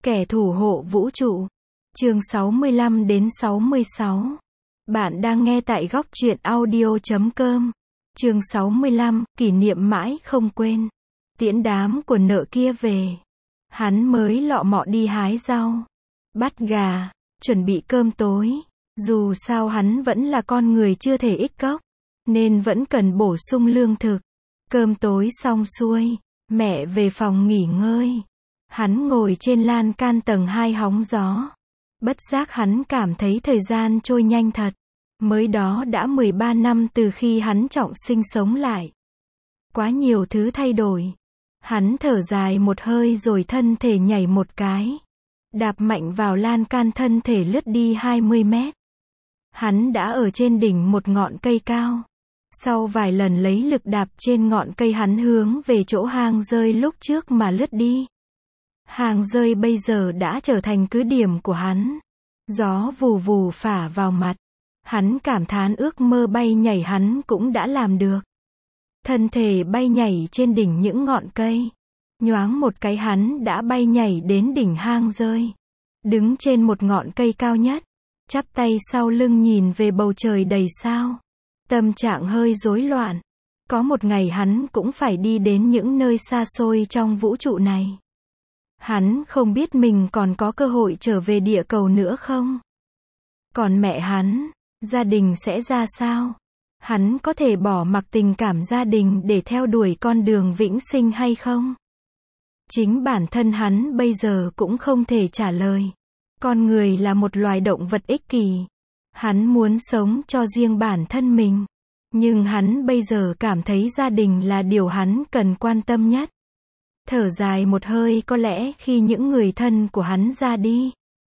Kẻ thủ hộ vũ trụ. Chương 65 đến 66. Bạn đang nghe tại góc truyện audio.com. Chương 65, kỷ niệm mãi không quên. Tiễn đám của nợ kia về. Hắn mới lọ mọ đi hái rau, bắt gà, chuẩn bị cơm tối. Dù sao hắn vẫn là con người chưa thể ích cốc, nên vẫn cần bổ sung lương thực. Cơm tối xong xuôi, mẹ về phòng nghỉ ngơi. Hắn ngồi trên lan can tầng 2 hóng gió. Bất giác hắn cảm thấy thời gian trôi nhanh thật. Mới đó đã 13 năm từ khi hắn trọng sinh sống lại. Quá nhiều thứ thay đổi. Hắn thở dài một hơi rồi thân thể nhảy một cái. Đạp mạnh vào lan can, thân thể lướt đi 20 mét. Hắn đã ở trên đỉnh một ngọn cây cao. Sau vài lần lấy lực đạp trên ngọn cây, hắn hướng về chỗ hang rơi lúc trước mà lướt đi. Hang rơi bây giờ đã trở thành cứ điểm của hắn. Gió vù vù phả vào mặt. Hắn cảm thán ước mơ bay nhảy hắn cũng đã làm được. Thân thể bay nhảy trên đỉnh những ngọn cây. Nhoáng một cái hắn đã bay nhảy đến đỉnh hang rơi. Đứng trên một ngọn cây cao nhất, chắp tay sau lưng nhìn về bầu trời đầy sao. Tâm trạng hơi rối loạn. Có một ngày hắn cũng phải đi đến những nơi xa xôi trong vũ trụ này. Hắn không biết mình còn có cơ hội trở về địa cầu nữa không? Còn mẹ hắn, gia đình sẽ ra sao? Hắn có thể bỏ mặc tình cảm gia đình để theo đuổi con đường vĩnh sinh hay không? Chính bản thân hắn bây giờ cũng không thể trả lời. Con người là một loài động vật ích kỷ. Hắn muốn sống cho riêng bản thân mình. Nhưng hắn bây giờ cảm thấy gia đình là điều hắn cần quan tâm nhất. Thở dài một hơi, có lẽ khi những người thân của hắn ra đi,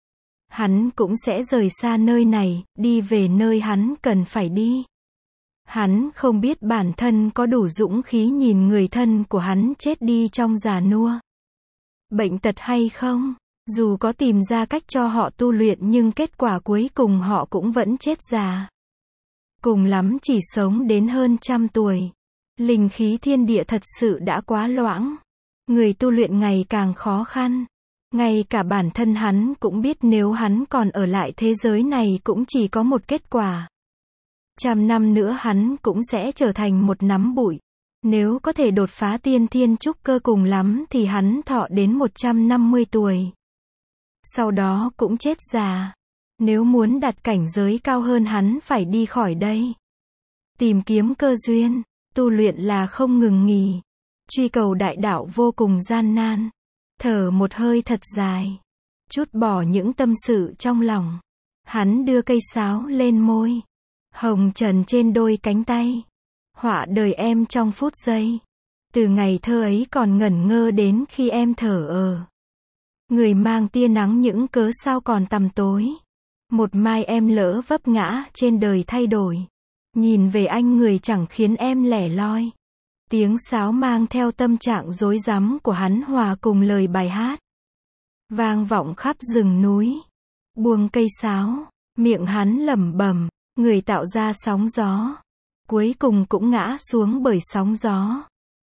hắn cũng sẽ rời xa nơi này, đi về nơi hắn cần phải đi. Hắn không biết bản thân có đủ dũng khí nhìn người thân của hắn chết đi trong già nua, bệnh tật hay không. Dù có tìm ra cách cho họ tu luyện nhưng kết quả cuối cùng họ cũng vẫn chết già. Cùng lắm chỉ sống đến hơn 100 tuổi. Linh khí thiên địa thật sự đã quá loãng. Người tu luyện ngày càng khó khăn. Ngay cả bản thân hắn cũng biết nếu hắn còn ở lại thế giới này cũng chỉ có một kết quả. 100 năm nữa hắn cũng sẽ trở thành một nắm bụi. Nếu có thể đột phá tiên thiên trúc cơ, cùng lắm thì hắn thọ đến 150 tuổi. Sau đó cũng chết già. Nếu muốn đạt cảnh giới cao hơn hắn phải đi khỏi đây. Tìm kiếm cơ duyên, tu luyện là không ngừng nghỉ. Truy cầu đại đạo vô cùng gian nan. Thở một hơi thật dài. Trút bỏ những tâm sự trong lòng. Hắn đưa cây sáo lên môi. Hồng trần trên đôi cánh tay. Họa đời em trong phút giây. Từ ngày thơ ấy còn ngẩn ngơ đến khi em thở người mang tia nắng những cớ sao còn tăm tối. Một mai em lỡ vấp ngã trên đời thay đổi. Nhìn về anh người chẳng khiến em lẻ loi. Tiếng sáo mang theo tâm trạng rối rắm của hắn hòa cùng lời bài hát. Vang vọng khắp rừng núi. Buông cây sáo, miệng hắn lẩm bẩm, người tạo ra sóng gió. Cuối cùng cũng ngã xuống bởi sóng gió.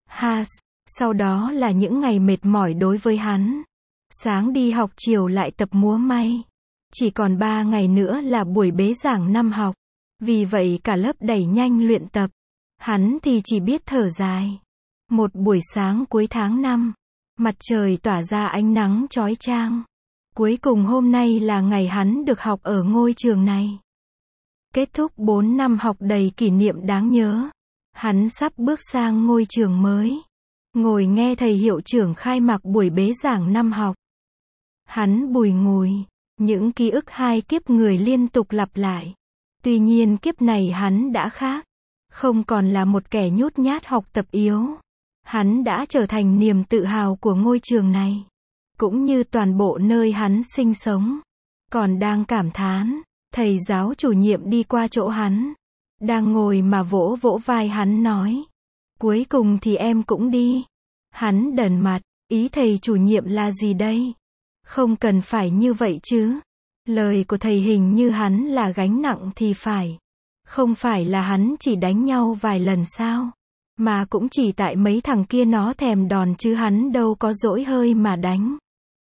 Sau đó là những ngày mệt mỏi đối với hắn. Sáng đi học, chiều lại tập múa may. Chỉ còn 3 ngày nữa là buổi bế giảng năm học. Vì vậy cả lớp đẩy nhanh luyện tập. Hắn thì chỉ biết thở dài. Một buổi sáng cuối tháng 5, mặt trời tỏa ra ánh nắng chói chang. Cuối cùng hôm nay là ngày hắn được học ở ngôi trường này. Kết thúc 4 năm học đầy kỷ niệm đáng nhớ. Hắn sắp bước sang ngôi trường mới. Ngồi nghe thầy hiệu trưởng khai mạc buổi bế giảng năm học. Hắn bùi ngùi. Những ký ức hai kiếp người liên tục lặp lại. Tuy nhiên kiếp này hắn đã khác. Không còn là một kẻ nhút nhát học tập yếu. Hắn đã trở thành niềm tự hào của ngôi trường này. Cũng như toàn bộ nơi hắn sinh sống. Còn đang cảm thán, thầy giáo chủ nhiệm đi qua chỗ hắn. Đang ngồi mà vỗ vỗ vai hắn nói. Cuối cùng thì em cũng đi. Hắn đần mặt, ý thầy chủ nhiệm là gì đây? Không cần phải như vậy chứ. Lời của thầy hình như hắn là gánh nặng thì phải. Không phải là hắn chỉ đánh nhau vài lần sao? Mà cũng chỉ tại mấy thằng kia nó thèm đòn chứ hắn đâu có dỗi hơi mà đánh.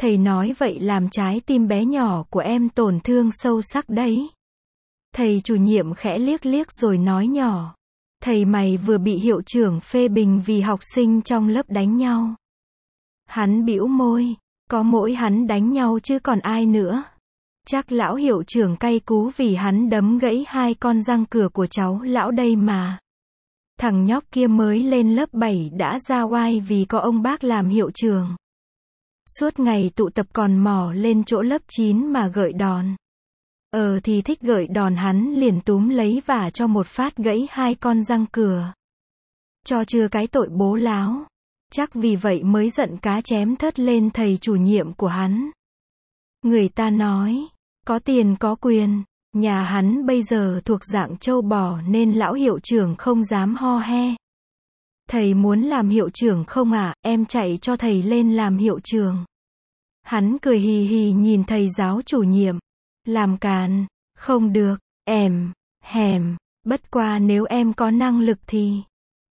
Thầy nói vậy làm trái tim bé nhỏ của em tổn thương sâu sắc đấy. Thầy chủ nhiệm khẽ liếc liếc rồi nói nhỏ. Thầy mày vừa bị hiệu trưởng phê bình vì học sinh trong lớp đánh nhau. Hắn bĩu môi. Có mỗi hắn đánh nhau chứ còn ai nữa. Chắc lão hiệu trưởng cay cú vì hắn đấm gãy 2 con răng cửa của cháu lão đây mà. Thằng nhóc kia mới lên lớp 7 đã ra oai vì có ông bác làm hiệu trưởng. Suốt ngày tụ tập còn mò lên chỗ lớp 9 mà gợi đòn. Thì thích gợi đòn hắn liền túm lấy và cho một phát gãy 2 con răng cửa. Cho chưa cái tội bố láo. Chắc vì vậy mới giận cá chém thớt lên thầy chủ nhiệm của hắn. Người ta nói, có tiền có quyền, nhà hắn bây giờ thuộc dạng trâu bò nên lão hiệu trưởng không dám ho he. Thầy muốn làm hiệu trưởng không ạ? Em chạy cho thầy lên làm hiệu trưởng. Hắn cười hì hì nhìn thầy giáo chủ nhiệm. Làm càn, không được, hèm, bất qua nếu em có năng lực thì,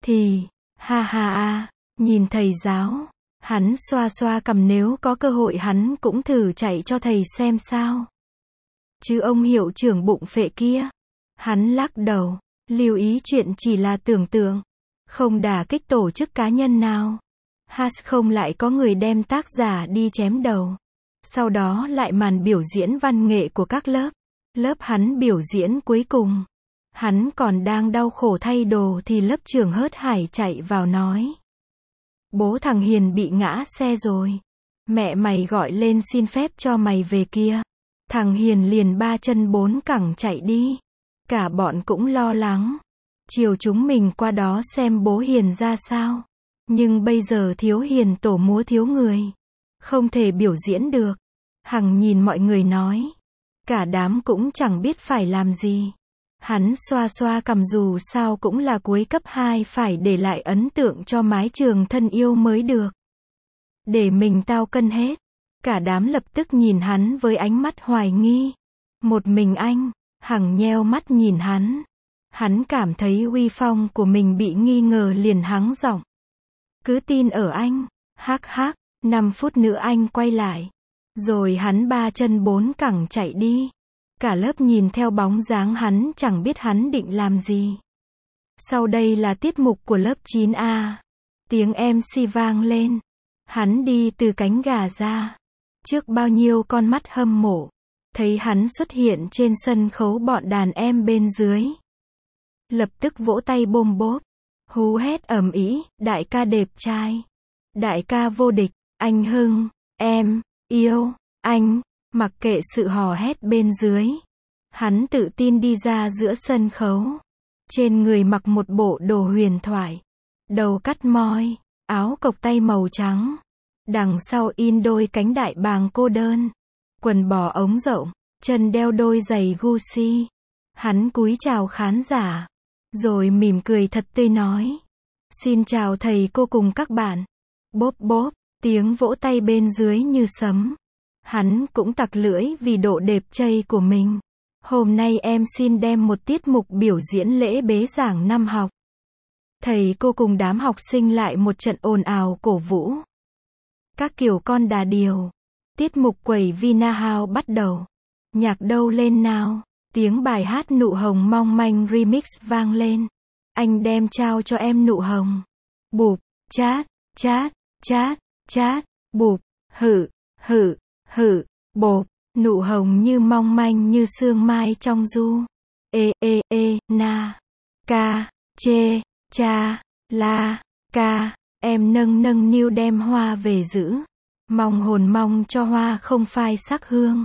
ha ha ha, nhìn thầy giáo, hắn xoa xoa cằm nếu có cơ hội hắn cũng thử chạy cho thầy xem sao. Chứ ông hiệu trưởng bụng phệ kia, hắn lắc đầu, lưu ý chuyện chỉ là tưởng tượng, không đả kích tổ chức cá nhân nào. Không lại có người đem tác giả đi chém đầu. Sau đó lại màn biểu diễn văn nghệ của các lớp. Lớp hắn biểu diễn cuối cùng. Hắn còn đang đau khổ thay đồ thì lớp trưởng hớt hải chạy vào nói. Bố thằng Hiền bị ngã xe rồi. Mẹ mày gọi lên xin phép cho mày về kia. Thằng Hiền liền 3 chân 4 cẳng chạy đi. Cả bọn cũng lo lắng. Chiều chúng mình qua đó xem bố Hiền ra sao. Nhưng bây giờ thiếu Hiền tổ múa thiếu người. Không thể biểu diễn được. Hằng nhìn mọi người nói. Cả đám cũng chẳng biết phải làm gì. Hắn xoa xoa cằm dù sao cũng là cuối cấp 2 phải để lại ấn tượng cho mái trường thân yêu mới được. Để mình tao cân hết. Cả đám lập tức nhìn hắn với ánh mắt hoài nghi. Một mình anh, Hằng nheo mắt nhìn hắn. Hắn cảm thấy uy phong của mình bị nghi ngờ liền hắng giọng. Cứ tin ở anh, 5 phút nữa anh quay lại. Rồi hắn 3 chân 4 cẳng chạy đi. Cả lớp nhìn theo bóng dáng hắn chẳng biết hắn định làm gì. Sau đây là tiết mục của lớp 9A. Tiếng MC vang lên. Hắn đi từ cánh gà ra. Trước bao nhiêu con mắt hâm mộ. Thấy hắn xuất hiện trên sân khấu bọn đàn em bên dưới. Lập tức vỗ tay bôm bốp. Hú hét ầm ĩ, đại ca đẹp trai. Đại ca vô địch, anh Hưng, em, yêu, anh. Mặc kệ sự hò hét bên dưới. Hắn tự tin đi ra giữa sân khấu. Trên người mặc một bộ đồ huyền thoại. Đầu cắt moi, áo cộc tay màu trắng. Đằng sau in đôi cánh đại bàng cô đơn. Quần bò ống rộng, chân đeo đôi giày Gucci. Hắn cúi chào khán giả. Rồi mỉm cười thật tươi nói. Xin chào thầy cô cùng các bạn. Bốp bốp, tiếng vỗ tay bên dưới như sấm. Hắn cũng tặc lưỡi vì độ đẹp trai của mình. Hôm nay em xin đem một tiết mục biểu diễn lễ bế giảng năm học. Thầy cô cùng đám học sinh lại một trận ồn ào cổ vũ. Các kiểu con đà điểu. Tiết mục quẩy Vinahouse bắt đầu. Nhạc đâu lên nào. Tiếng bài hát Nụ Hồng Mong Manh remix vang lên. Anh đem trao cho em nụ hồng. Bụp, chát, chát, chát, chát, bụp, hử, bộp. Nụ hồng như mong manh như sương mai trong du. Na. Ca, chê, cha, la, ca. Em nâng niu đem hoa về giữ. Mong hồn mong cho hoa không phai sắc hương.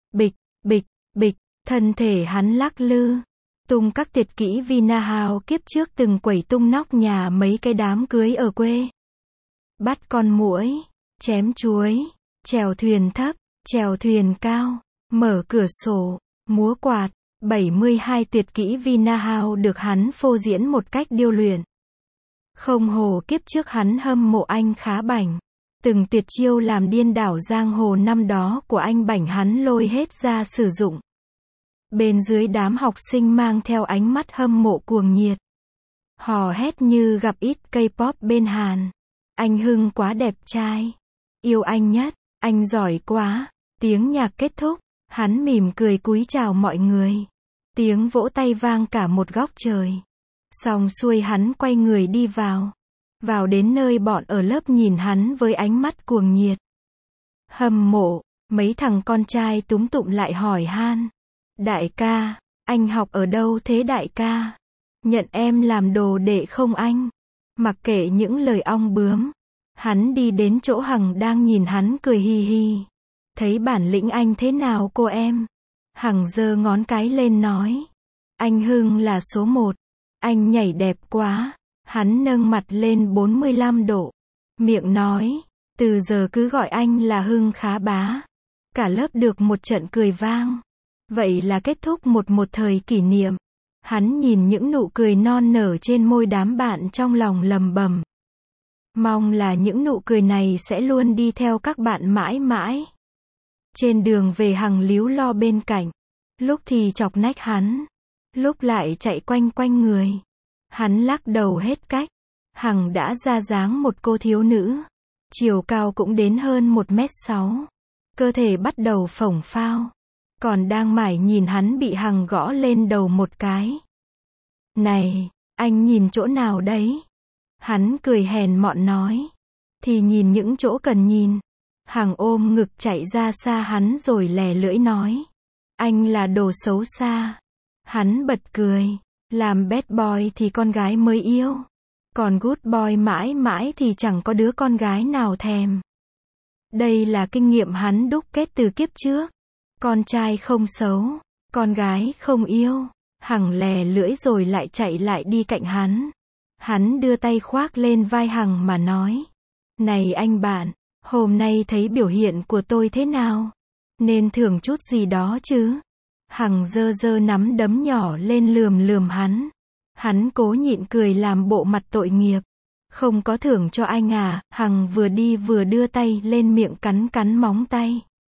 Bịch. Thân thể hắn lắc lư. Tung các tuyệt kỹ Vinahouse kiếp trước từng quẩy tung nóc nhà mấy cái đám cưới ở quê. Bắt con muỗi, chém chuối, chèo thuyền thấp, chèo thuyền cao, mở cửa sổ, múa quạt. 72 tuyệt kỹ Vinahouse được hắn phô diễn một cách điêu luyện. Không hồ kiếp trước hắn hâm mộ anh Khá Bảnh. Từng tuyệt chiêu làm điên đảo giang hồ năm đó của anh Bảnh hắn lôi hết ra sử dụng. Bên dưới đám học sinh mang theo ánh mắt hâm mộ cuồng nhiệt. Hò hét như gặp ít K-pop bên Hàn. Anh Hưng quá đẹp trai. Yêu anh nhất. Anh giỏi quá. Tiếng nhạc kết thúc, hắn mỉm cười cúi chào mọi người. Tiếng vỗ tay vang cả một góc trời. Xong xuôi hắn quay người đi vào. Vào đến nơi bọn ở lớp nhìn hắn với ánh mắt cuồng nhiệt. Hâm mộ, mấy thằng con trai túm tụm lại hỏi han. Đại ca, anh học ở đâu thế đại ca? Nhận em làm đồ đệ không anh? Mặc kệ những lời ong bướm, hắn đi đến chỗ Hằng đang nhìn hắn cười hi hi. Thấy bản lĩnh anh thế nào cô em? Hằng giơ ngón cái lên nói. Anh Hưng là số 1. Anh nhảy đẹp quá. Hắn nâng mặt lên 45 độ. Miệng nói. Từ giờ cứ gọi anh là Hưng khá bá. Cả lớp được một trận cười vang. Vậy là kết thúc một thời kỷ niệm. Hắn nhìn những nụ cười non nở trên môi đám bạn trong lòng lầm bầm. Mong là những nụ cười này sẽ luôn đi theo các bạn mãi mãi. Trên đường về Hằng líu lo bên cạnh. Lúc thì chọc nách hắn. Lúc lại chạy quanh quanh người. Hắn lắc đầu hết cách. Hằng đã ra dáng một cô thiếu nữ. Chiều cao cũng đến hơn 1m6. Cơ thể bắt đầu phồng phao. Còn đang mải nhìn hắn bị Hằng gõ lên đầu một cái. Này, anh nhìn chỗ nào đấy? Hắn cười hèn mọn nói. Thì nhìn những chỗ cần nhìn. Hằng ôm ngực chạy ra xa hắn rồi lè lưỡi nói. Anh là đồ xấu xa. Hắn bật cười. Làm bad boy thì con gái mới yêu. Còn good boy mãi mãi thì chẳng có đứa con gái nào thèm. Đây là kinh nghiệm hắn đúc kết từ kiếp trước. Con trai không xấu, con gái không yêu. Hằng lè lưỡi rồi lại chạy lại đi cạnh hắn. Hắn đưa tay khoác lên vai Hằng mà nói. Này anh bạn, hôm nay thấy biểu hiện của tôi thế nào? Nên thưởng chút gì đó chứ? Hằng giơ giơ nắm đấm nhỏ lên lườm hắn. Hắn cố nhịn cười làm bộ mặt tội nghiệp. Không có thưởng cho anh à? Hằng vừa đi vừa đưa tay lên miệng cắn móng tay.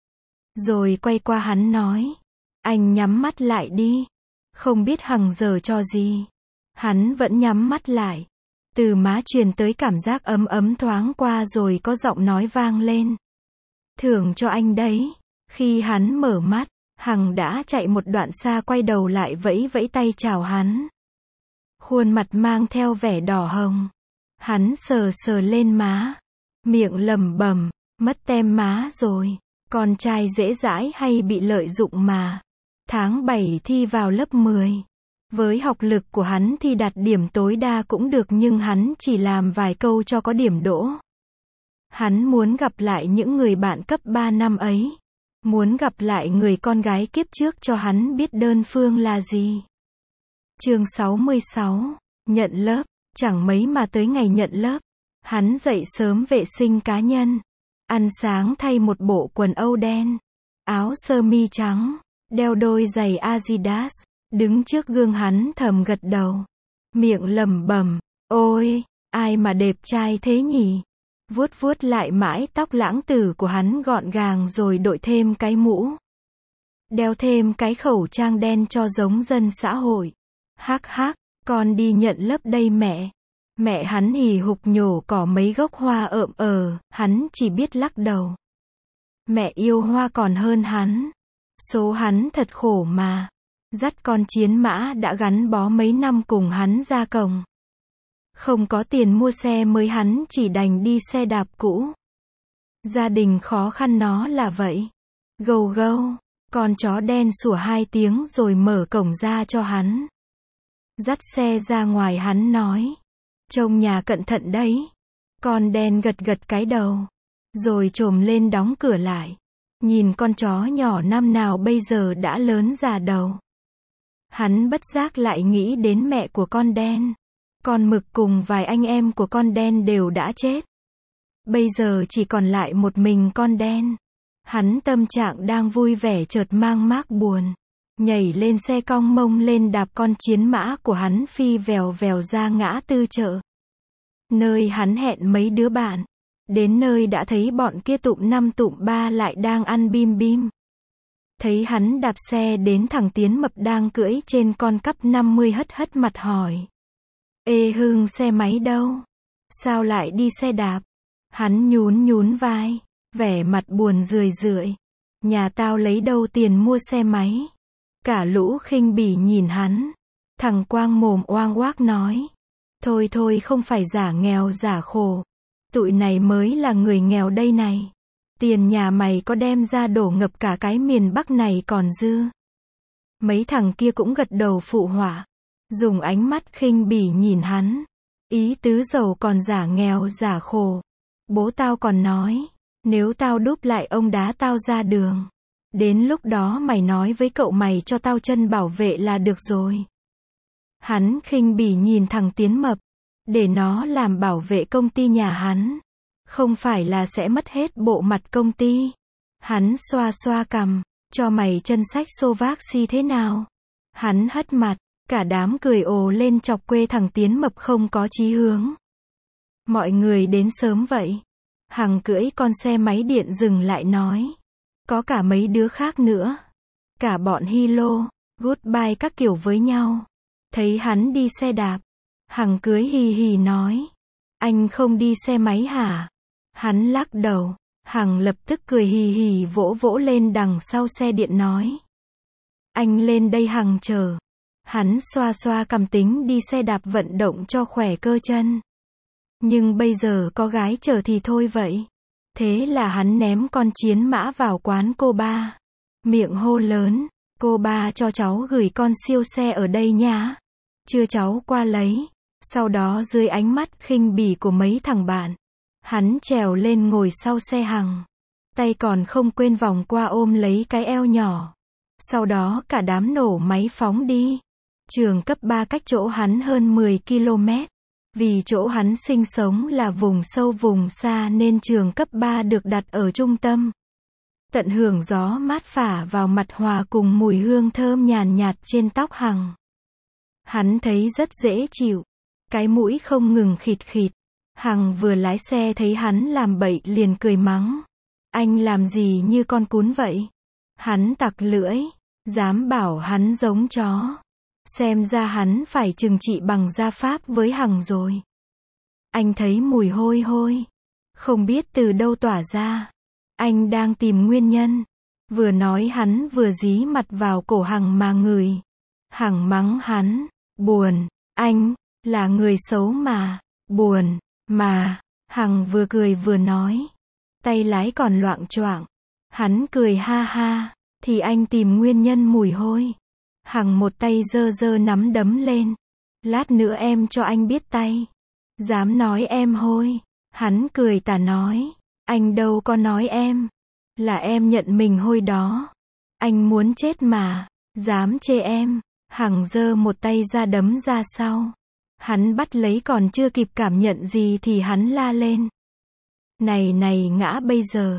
Rồi quay qua hắn nói. Anh nhắm mắt lại đi. Không biết Hằng giở trò gì. Hắn vẫn nhắm mắt lại. Từ má truyền tới cảm giác ấm ấm thoáng qua rồi có giọng nói vang lên. Thưởng cho anh đấy. Khi hắn mở mắt, Hằng đã chạy một đoạn xa quay đầu lại vẫy vẫy tay chào hắn. Khuôn mặt mang theo vẻ đỏ hồng. Hắn sờ sờ lên má. Miệng lẩm bẩm, mất tem má rồi. Con trai dễ dãi hay bị lợi dụng mà. Tháng 7 thi vào lớp 10. Với học lực của hắn thì đạt điểm tối đa cũng được nhưng hắn chỉ làm vài câu cho có điểm đỗ. Hắn muốn gặp lại những người bạn cấp 3 năm ấy. Muốn gặp lại người con gái kiếp trước cho hắn biết đơn phương là gì. Chương 66. Nhận lớp. Chẳng mấy mà tới ngày nhận lớp. Hắn dậy sớm vệ sinh cá nhân. Ăn sáng thay một bộ quần âu đen. Áo sơ mi trắng. Đeo đôi giày Adidas. Đứng trước gương hắn thầm gật đầu. Miệng lẩm bẩm. Ôi, ai mà đẹp trai thế nhỉ? Vuốt vuốt lại mái tóc lãng tử của hắn gọn gàng rồi đội thêm cái mũ. Đeo thêm cái khẩu trang đen cho giống dân xã hội. Hắc hắc, con đi nhận lớp đây mẹ. Mẹ hắn hì hục nhổ cỏ mấy gốc hoa hắn chỉ biết lắc đầu. Mẹ yêu hoa còn hơn hắn. Số hắn thật khổ mà. Dắt con chiến mã đã gắn bó mấy năm cùng hắn ra cổng. Không có tiền mua xe mới hắn chỉ đành đi xe đạp cũ. Gia đình khó khăn nó là vậy. Gâu gâu, con chó đen sủa 2 tiếng rồi mở cổng ra cho hắn. Dắt xe ra ngoài hắn nói. Trông nhà cẩn thận đấy. Con đen gật gật cái đầu. Rồi chồm lên đóng cửa lại. Nhìn con chó nhỏ năm nào bây giờ đã lớn già đầu. Hắn bất giác lại nghĩ đến mẹ của con đen. Con mực cùng vài anh em của con đen đều đã chết. Bây giờ chỉ còn lại một mình con đen. Hắn tâm trạng đang vui vẻ chợt mang mác buồn. Nhảy lên xe cong mông lên đạp con chiến mã của hắn phi vèo vèo ra ngã tư chợ. Nơi hắn hẹn mấy đứa bạn. Đến nơi đã thấy bọn kia tụm 5 tụm 3 lại đang ăn bim bim. Thấy hắn đạp xe đến thằng Tiến mập đang cưỡi trên con cắp 50 hất hất mặt hỏi. Ê Hưng xe máy đâu? Sao lại đi xe đạp? Hắn nhún vai. vẻ mặt buồn rười rượi. Nhà tao lấy đâu tiền mua xe máy. Cả lũ khinh bỉ nhìn hắn. Thằng Quang mồm oang oác nói. Thôi thôi, không phải giả nghèo giả khổ. Tụi này mới là người nghèo đây này. Tiền nhà mày có đem ra đổ ngập cả cái miền Bắc này còn dư. Mấy thằng kia cũng gật đầu phụ họa. Dùng ánh mắt khinh bỉ nhìn hắn. Ý tứ giàu còn giả nghèo giả khổ. Bố tao còn nói. Nếu tao đúp lại ông đá tao ra đường. Đến lúc đó mày nói với cậu mày cho tao chân bảo vệ là được rồi. Hắn khinh bỉ nhìn thằng Tiến Mập. Để nó làm bảo vệ công ty nhà hắn. Không phải là sẽ mất hết bộ mặt công ty. Hắn xoa xoa cằm. Cho mày chân sách xô vác xi thế nào? Hắn hất mặt. Cả đám cười ồ lên chọc quê thằng Tiến Mập không có chí hướng. Mọi người đến sớm vậy. Hằng cưỡi con xe máy điện dừng lại nói. Có cả mấy đứa khác nữa. Cả bọn Hilo, Goodbye các kiểu với nhau. Thấy hắn đi xe đạp. Hằng cưới hì hì nói. Anh không đi xe máy hả? Hắn lắc đầu. Hằng lập tức cười hì hì vỗ vỗ lên đằng sau xe điện nói. Anh lên đây Hằng chờ. Hắn xoa xoa cằm tính đi xe đạp vận động cho khỏe cơ chân. Nhưng bây giờ có gái chờ thì thôi vậy. Thế là hắn ném con chiến mã vào quán cô ba. Miệng hô lớn. Cô ba cho cháu gửi con siêu xe ở đây nhá. Chưa cháu qua lấy. Sau đó dưới ánh mắt khinh bỉ của mấy thằng bạn. Hắn trèo lên ngồi sau xe Hằng. Tay còn không quên vòng qua ôm lấy cái eo nhỏ. Sau đó cả đám nổ máy phóng đi. Trường cấp 3 cách chỗ hắn hơn 10 km. Vì chỗ hắn sinh sống là vùng sâu vùng xa nên trường cấp 3 được đặt ở trung tâm. Tận hưởng gió mát phả vào mặt hòa cùng mùi hương thơm nhàn nhạt trên tóc Hằng. Hắn thấy rất dễ chịu. Cái mũi không ngừng khịt khịt. Hằng vừa lái xe thấy hắn làm bậy liền cười mắng. Anh làm gì như con cún vậy? Hắn tặc lưỡi. Dám bảo hắn giống chó. Xem ra hắn phải trừng trị bằng gia pháp với Hằng rồi. Anh thấy mùi hôi hôi. Không biết từ đâu tỏa ra. Anh đang tìm nguyên nhân. Vừa nói hắn vừa dí mặt vào cổ Hằng mà ngửi. Hằng mắng hắn. Buồn. Anh là người xấu mà. Buồn. Mà. Hằng vừa cười vừa nói. Tay lái còn loạng choạng. Hắn cười ha ha. Thì anh tìm nguyên nhân mùi hôi. Hằng một tay giơ giơ nắm đấm lên. Lát nữa em cho anh biết tay. Dám nói em hôi. Hắn cười tà nói. Anh đâu có nói em. Là em nhận mình hôi đó. Anh muốn chết mà. Dám chê em. Hằng giơ một tay ra đấm ra sau. Hắn bắt lấy còn chưa kịp cảm nhận gì thì hắn la lên. Này này ngã bây giờ.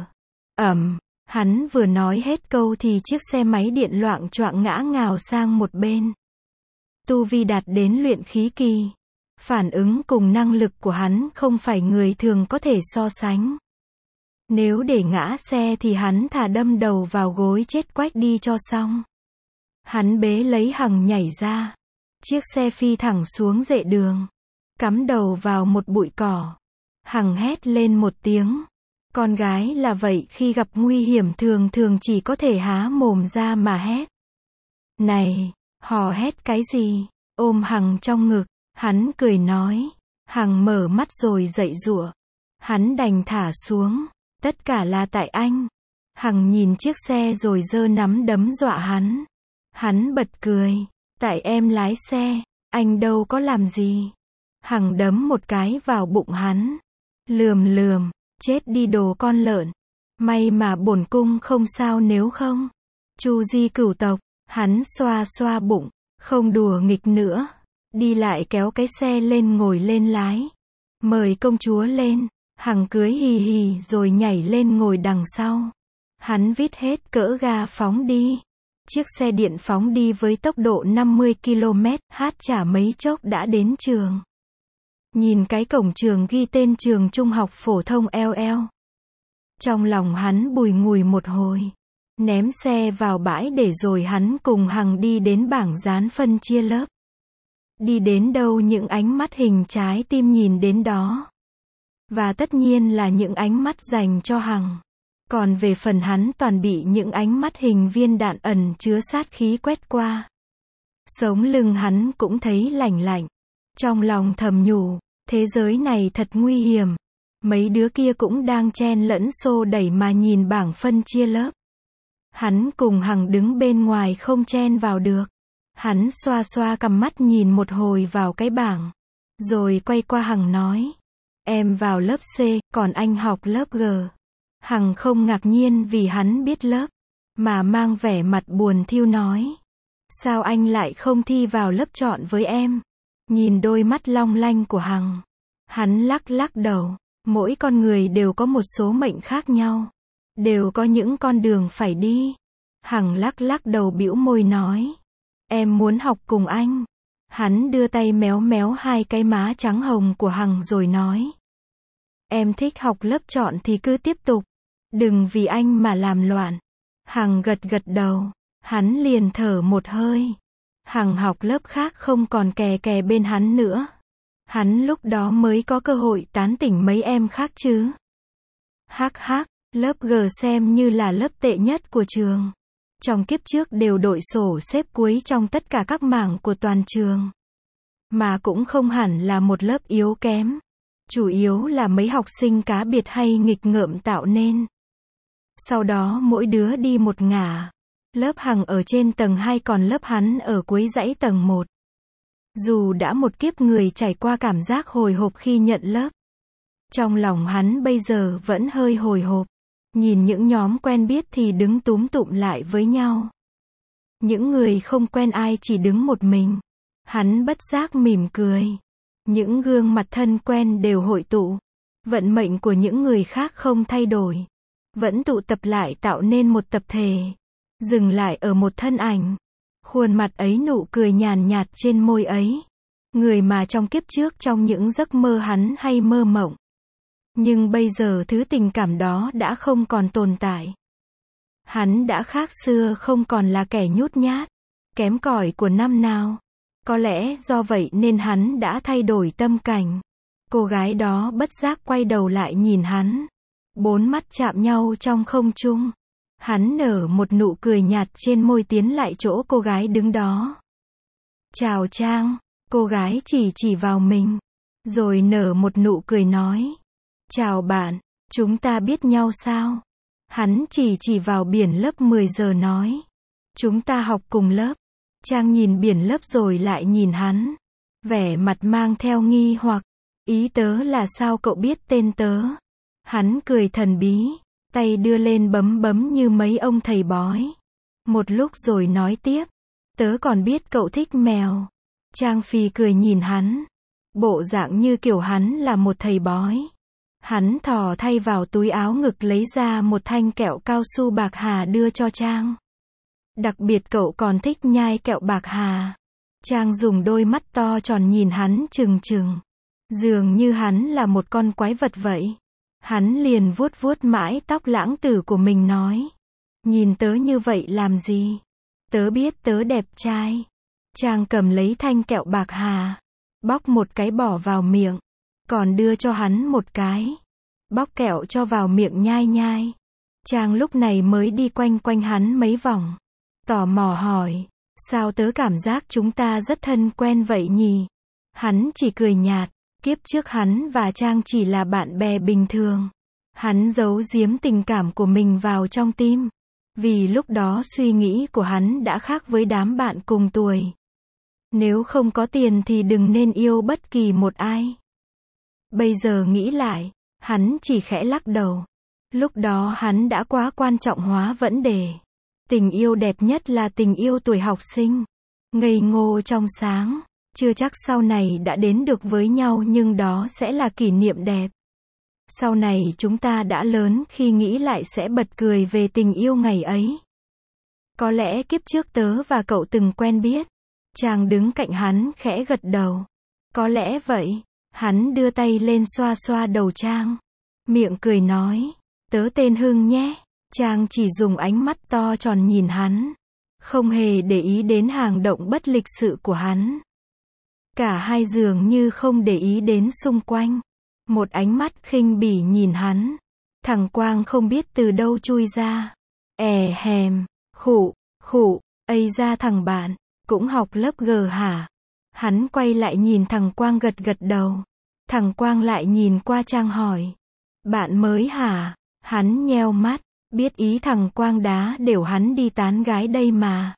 Hắn vừa nói hết câu thì chiếc xe máy điện loạng choạng ngã ngào sang một bên. Tu vi đạt đến luyện khí kỳ. Phản ứng cùng năng lực của hắn không phải người thường có thể so sánh. Nếu để ngã xe thì hắn thà đâm đầu vào gối chết quách đi cho xong. Hắn bế lấy Hằng nhảy ra. Chiếc xe phi thẳng xuống dệ đường. Cắm đầu vào một bụi cỏ. Hằng hét lên một tiếng. Con gái là vậy khi gặp nguy hiểm thường thường chỉ có thể há mồm ra mà hét. Này, hò hét cái gì? Ôm Hằng trong ngực, hắn cười nói. Hằng mở mắt rồi dậy giụa. Hắn đành thả xuống. Tất cả là tại anh. Hằng nhìn chiếc xe rồi giơ nắm đấm dọa hắn. Hắn bật cười. Tại em lái xe, anh đâu có làm gì. Hằng đấm một cái vào bụng hắn. Lườm. Chết đi đồ con lợn. May mà bổn cung không sao nếu không. Chu di cửu tộc. Hắn xoa xoa bụng. Không đùa nghịch nữa. Đi lại kéo cái xe lên ngồi lên lái. Mời công chúa lên. Hằng cưới hì hì rồi nhảy lên ngồi đằng sau. Hắn vít hết cỡ ga phóng đi. Chiếc xe điện phóng đi với tốc độ 50 km/h chả mấy chốc đã đến trường. Nhìn cái cổng trường ghi tên trường trung học phổ thông LL. Trong lòng hắn bùi ngùi một hồi. Ném xe vào bãi để rồi hắn cùng Hằng đi đến bảng dán phân chia lớp. Đi đến đâu những ánh mắt hình trái tim nhìn đến đó. Và tất nhiên là những ánh mắt dành cho Hằng. Còn về phần hắn toàn bị những ánh mắt hình viên đạn ẩn chứa sát khí quét qua. Sống lưng hắn cũng thấy lạnh lạnh. Trong lòng thầm nhủ, thế giới này thật nguy hiểm. Mấy đứa kia cũng đang chen lẫn xô đẩy mà nhìn bảng phân chia lớp. Hắn cùng Hằng đứng bên ngoài không chen vào được. Hắn xoa xoa cằm mắt nhìn một hồi vào cái bảng. Rồi quay qua Hằng nói. Em vào lớp C, còn anh học lớp G. Hằng không ngạc nhiên vì hắn biết lớp, mà mang vẻ mặt buồn thiu nói. Sao anh lại không thi vào lớp chọn với em? Nhìn đôi mắt long lanh của Hằng, hắn lắc lắc đầu. Mỗi con người đều có một số mệnh khác nhau. Đều có những con đường phải đi. Hằng lắc lắc đầu bĩu môi nói. Em muốn học cùng anh. Hắn đưa tay méo méo hai cái má trắng hồng của Hằng rồi nói. Em thích học lớp chọn thì cứ tiếp tục. Đừng vì anh mà làm loạn. Hằng gật gật đầu. Hắn liền thở một hơi. Hằng học lớp khác không còn kè kè bên hắn nữa. Hắn lúc đó mới có cơ hội tán tỉnh mấy em khác chứ. Hắc hắc, lớp G xem như là lớp tệ nhất của trường. Trong kiếp trước đều đội sổ xếp cuối trong tất cả các mảng của toàn trường. Mà cũng không hẳn là một lớp yếu kém. Chủ yếu là mấy học sinh cá biệt hay nghịch ngợm tạo nên. Sau đó mỗi đứa đi một ngả. Lớp Hằng ở trên tầng 2 còn lớp hắn ở cuối dãy tầng 1. Dù đã một kiếp người trải qua cảm giác hồi hộp khi nhận lớp. Trong lòng hắn bây giờ vẫn hơi hồi hộp. Nhìn những nhóm quen biết thì đứng túm tụm lại với nhau. Những người không quen ai chỉ đứng một mình. Hắn bất giác mỉm cười. Những gương mặt thân quen đều hội tụ. Vận mệnh của những người khác không thay đổi. Vẫn tụ tập lại tạo nên một tập thể. Dừng lại ở một thân ảnh. Khuôn mặt ấy, nụ cười nhàn nhạt trên môi ấy. Người mà trong kiếp trước trong những giấc mơ hắn hay mơ mộng. Nhưng bây giờ thứ tình cảm đó đã không còn tồn tại. Hắn đã khác xưa, không còn là kẻ nhút nhát, kém cỏi của năm nào. Có lẽ do vậy nên hắn đã thay đổi tâm cảnh. Cô gái đó bất giác quay đầu lại nhìn hắn. Bốn mắt chạm nhau trong không trung. Hắn nở một nụ cười nhạt trên môi, tiến lại chỗ cô gái đứng đó. Chào Trang. Cô gái chỉ vào mình. Rồi nở một nụ cười nói. Chào bạn. Chúng ta biết nhau sao? Hắn chỉ vào biển lớp 10 giờ nói. Chúng ta học cùng lớp. Trang nhìn biển lớp rồi lại nhìn hắn. Vẻ mặt mang theo nghi hoặc. Ý tớ là sao cậu biết tên tớ? Hắn cười thần bí. Tay đưa lên bấm bấm như mấy ông thầy bói. Một lúc rồi nói tiếp. Tớ còn biết cậu thích mèo. Trang phì cười nhìn hắn. Bộ dạng như kiểu hắn là một thầy bói. Hắn thò tay vào túi áo ngực lấy ra một thanh kẹo cao su bạc hà đưa cho Trang. Đặc biệt cậu còn thích nhai kẹo bạc hà. Trang dùng đôi mắt to tròn nhìn hắn trừng trừng. Dường như hắn là một con quái vật vậy. Hắn liền vuốt vuốt mãi tóc lãng tử của mình nói. Nhìn tớ như vậy làm gì? Tớ biết tớ đẹp trai. Trang cầm lấy thanh kẹo bạc hà. Bóc một cái bỏ vào miệng. Còn đưa cho hắn một cái. Bóc kẹo cho vào miệng nhai nhai. Trang lúc này mới đi quanh quanh hắn mấy vòng. Tò mò hỏi. Sao tớ cảm giác chúng ta rất thân quen vậy nhỉ? Hắn chỉ cười nhạt. Kiếp trước hắn và Trang chỉ là bạn bè bình thường. Hắn giấu giếm tình cảm của mình vào trong tim. Vì lúc đó suy nghĩ của hắn đã khác với đám bạn cùng tuổi. Nếu không có tiền thì đừng nên yêu bất kỳ một ai. Bây giờ nghĩ lại, hắn chỉ khẽ lắc đầu. Lúc đó hắn đã quá quan trọng hóa vấn đề. Tình yêu đẹp nhất là tình yêu tuổi học sinh. Ngây ngô trong sáng. Chưa chắc sau này đã đến được với nhau nhưng đó sẽ là kỷ niệm đẹp. Sau này chúng ta đã lớn, khi nghĩ lại sẽ bật cười về tình yêu ngày ấy. Có lẽ kiếp trước tớ và cậu từng quen biết. Trang đứng cạnh hắn khẽ gật đầu. Có lẽ vậy. Hắn đưa tay lên xoa xoa đầu Trang. Miệng cười nói. Tớ tên Hưng nhé. Trang chỉ dùng ánh mắt to tròn nhìn hắn. Không hề để ý đến hành động bất lịch sự của hắn. Cả hai dường như không để ý đến xung quanh. Một ánh mắt khinh bỉ nhìn hắn. Thằng Quang không biết từ đâu chui ra. Hèm, khụ, ây ra thằng bạn, cũng học lớp G hả? Hắn quay lại nhìn thằng Quang gật gật đầu. Thằng Quang lại nhìn qua Trang hỏi. Bạn mới hả? Hắn nheo mắt, biết ý thằng Quang đá đều hắn đi tán gái đây mà.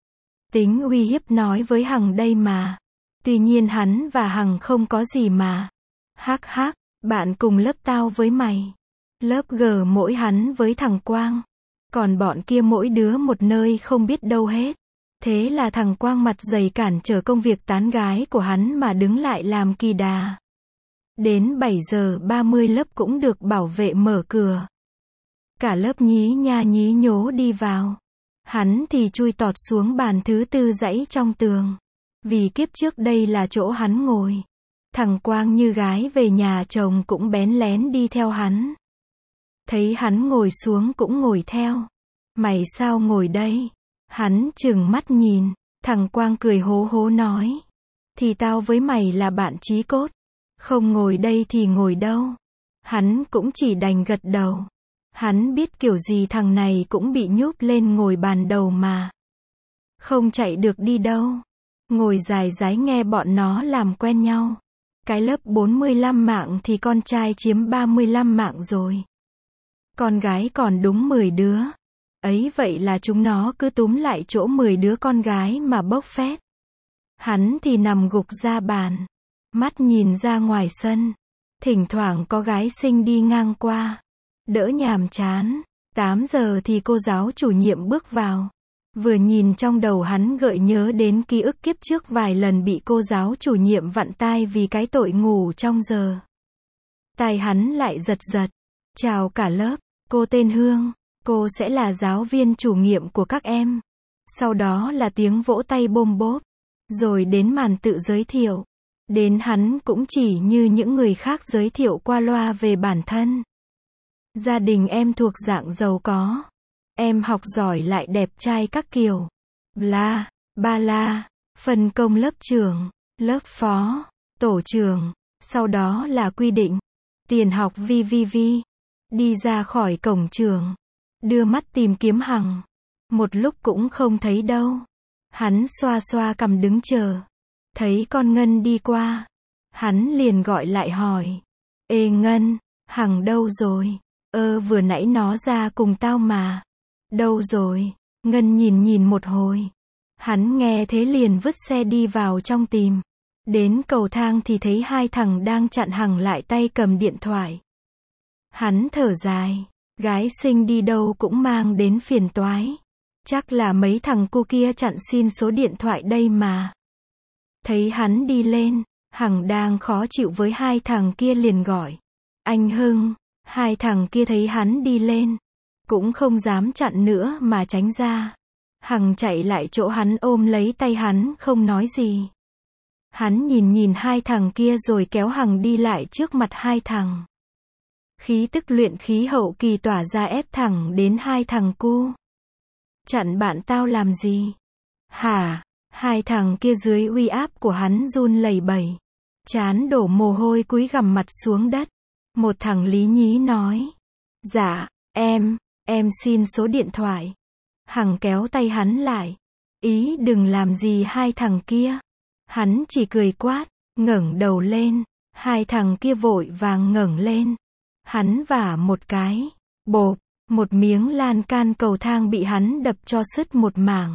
Tính uy hiếp nói với Hằng đây mà. Tuy nhiên hắn và Hằng không có gì mà. Hắc hắc, bạn cùng lớp tao với mày. Lớp G mỗi hắn với thằng Quang. Còn bọn kia mỗi đứa một nơi không biết đâu hết. Thế là thằng Quang mặt dày cản trở công việc tán gái của hắn mà đứng lại làm kỳ đà. Đến 7 giờ 30 lớp cũng được bảo vệ mở cửa. Cả lớp nhí nha nhí nhố đi vào. Hắn thì chui tọt xuống bàn thứ tư dãy trong tường. Vì kiếp trước đây là chỗ hắn ngồi. Thằng Quang như gái về nhà chồng cũng bén lén đi theo hắn. Thấy hắn ngồi xuống cũng ngồi theo. Mày sao ngồi đây? Hắn trừng mắt nhìn. Thằng Quang cười hố hố nói. Thì tao với mày là bạn chí cốt. Không ngồi đây thì ngồi đâu? Hắn cũng chỉ đành gật đầu. Hắn biết kiểu gì thằng này cũng bị nhúp lên ngồi bàn đầu mà. Không chạy được đi đâu. Ngồi dài dái nghe bọn nó làm quen nhau. Cái lớp 45 mạng thì con trai chiếm 35 mạng rồi. Con gái còn đúng 10 đứa. Ấy vậy là chúng nó cứ túm lại chỗ 10 đứa con gái mà bốc phét. Hắn thì nằm gục ra bàn. Mắt nhìn ra ngoài sân. Thỉnh thoảng có gái xinh đi ngang qua. Đỡ nhàm chán. 8 giờ thì cô giáo chủ nhiệm bước vào. Vừa nhìn trong đầu hắn gợi nhớ đến ký ức kiếp trước vài lần bị cô giáo chủ nhiệm vặn tai vì cái tội ngủ trong giờ. Tai hắn lại giật giật. Chào cả lớp, cô tên Hương. Cô sẽ là giáo viên chủ nhiệm của các em. Sau đó là tiếng vỗ tay bôm bốp. Rồi đến màn tự giới thiệu. Đến hắn cũng chỉ như những người khác giới thiệu qua loa về bản thân. Gia đình em thuộc dạng giàu có. Em học giỏi lại đẹp trai các kiểu. Bla, ba la. Phân công lớp trưởng, lớp phó, tổ trưởng. Sau đó là quy định. Tiền học VVV. Đi ra khỏi cổng trường. Đưa mắt tìm kiếm Hằng. Một lúc cũng không thấy đâu. Hắn xoa xoa cằm đứng chờ. Thấy con Ngân đi qua. Hắn liền gọi lại hỏi. Ê Ngân, Hằng đâu rồi? Vừa nãy nó ra cùng tao mà. Đâu rồi? Ngân nhìn một hồi. Hắn nghe thế liền vứt xe đi vào trong tìm. Đến cầu thang thì thấy hai thằng đang chặn Hằng lại tay cầm điện thoại. Hắn thở dài. Gái xinh đi đâu cũng mang đến phiền toái. Chắc là mấy thằng cu kia chặn xin số điện thoại đây mà. Thấy hắn đi lên, Hằng đang khó chịu với hai thằng kia liền gọi. Anh Hưng. Hai thằng kia thấy hắn đi lên. Cũng không dám chặn nữa mà tránh ra. Hằng chạy lại chỗ hắn ôm lấy tay hắn không nói gì. Hắn nhìn hai thằng kia rồi kéo Hằng đi lại trước mặt hai thằng. Khí tức luyện khí hậu kỳ tỏa ra ép thẳng đến hai thằng cu. Chặn bạn tao làm gì? Hả? Hai thằng kia dưới uy áp của hắn run lẩy bẩy. Trán đổ mồ hôi cúi gằm mặt xuống đất. Một thằng lý nhí nói. Dạ, em xin số điện thoại. Hằng kéo tay hắn lại. Ý đừng làm gì hai thằng kia. Hắn chỉ cười quát, ngẩng đầu lên. Hai thằng kia vội vàng ngẩng lên. Hắn vả một cái. Bộp, một miếng lan can cầu thang bị hắn đập cho sứt một mảng.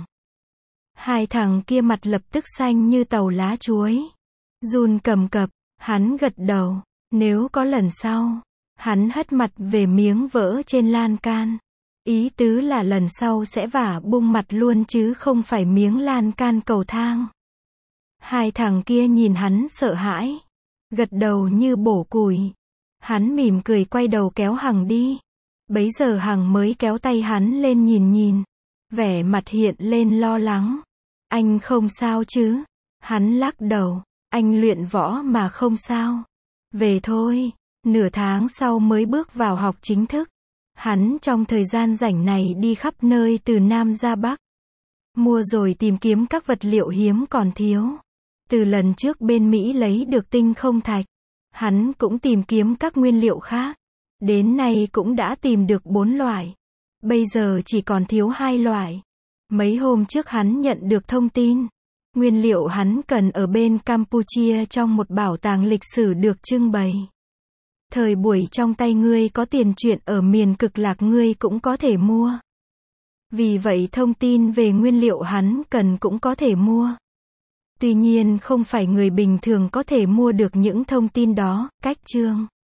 Hai thằng kia mặt lập tức xanh như tàu lá chuối. Run cầm cập, hắn gật đầu. Nếu có lần sau, hắn hất mặt về miếng vỡ trên lan can. Ý tứ là lần sau sẽ vả bung mặt luôn chứ không phải miếng lan can cầu thang. Hai thằng kia nhìn hắn sợ hãi. Gật đầu như bổ củi. Hắn mỉm cười quay đầu kéo Hằng đi. Bấy giờ Hằng mới kéo tay hắn lên nhìn. Vẻ mặt hiện lên lo lắng. Anh không sao chứ? Hắn lắc đầu. Anh luyện võ mà không sao. Về thôi. Nửa tháng sau mới bước vào học chính thức. Hắn trong thời gian rảnh này đi khắp nơi từ Nam ra Bắc. Mua rồi tìm kiếm các vật liệu hiếm còn thiếu. Từ lần trước bên Mỹ lấy được tinh không thạch. Hắn cũng tìm kiếm các nguyên liệu khác. Đến nay cũng đã tìm được 4 loại. Bây giờ chỉ còn thiếu 2 loại. Mấy hôm trước hắn nhận được thông tin. Nguyên liệu hắn cần ở bên Campuchia trong một bảo tàng lịch sử được trưng bày. Thời buổi trong tay ngươi có tiền chuyện ở miền Cực Lạc ngươi cũng có thể mua. Vì vậy thông tin về nguyên liệu hắn cần cũng có thể mua. Tuy nhiên không phải người bình thường có thể mua được những thông tin đó, cách chương.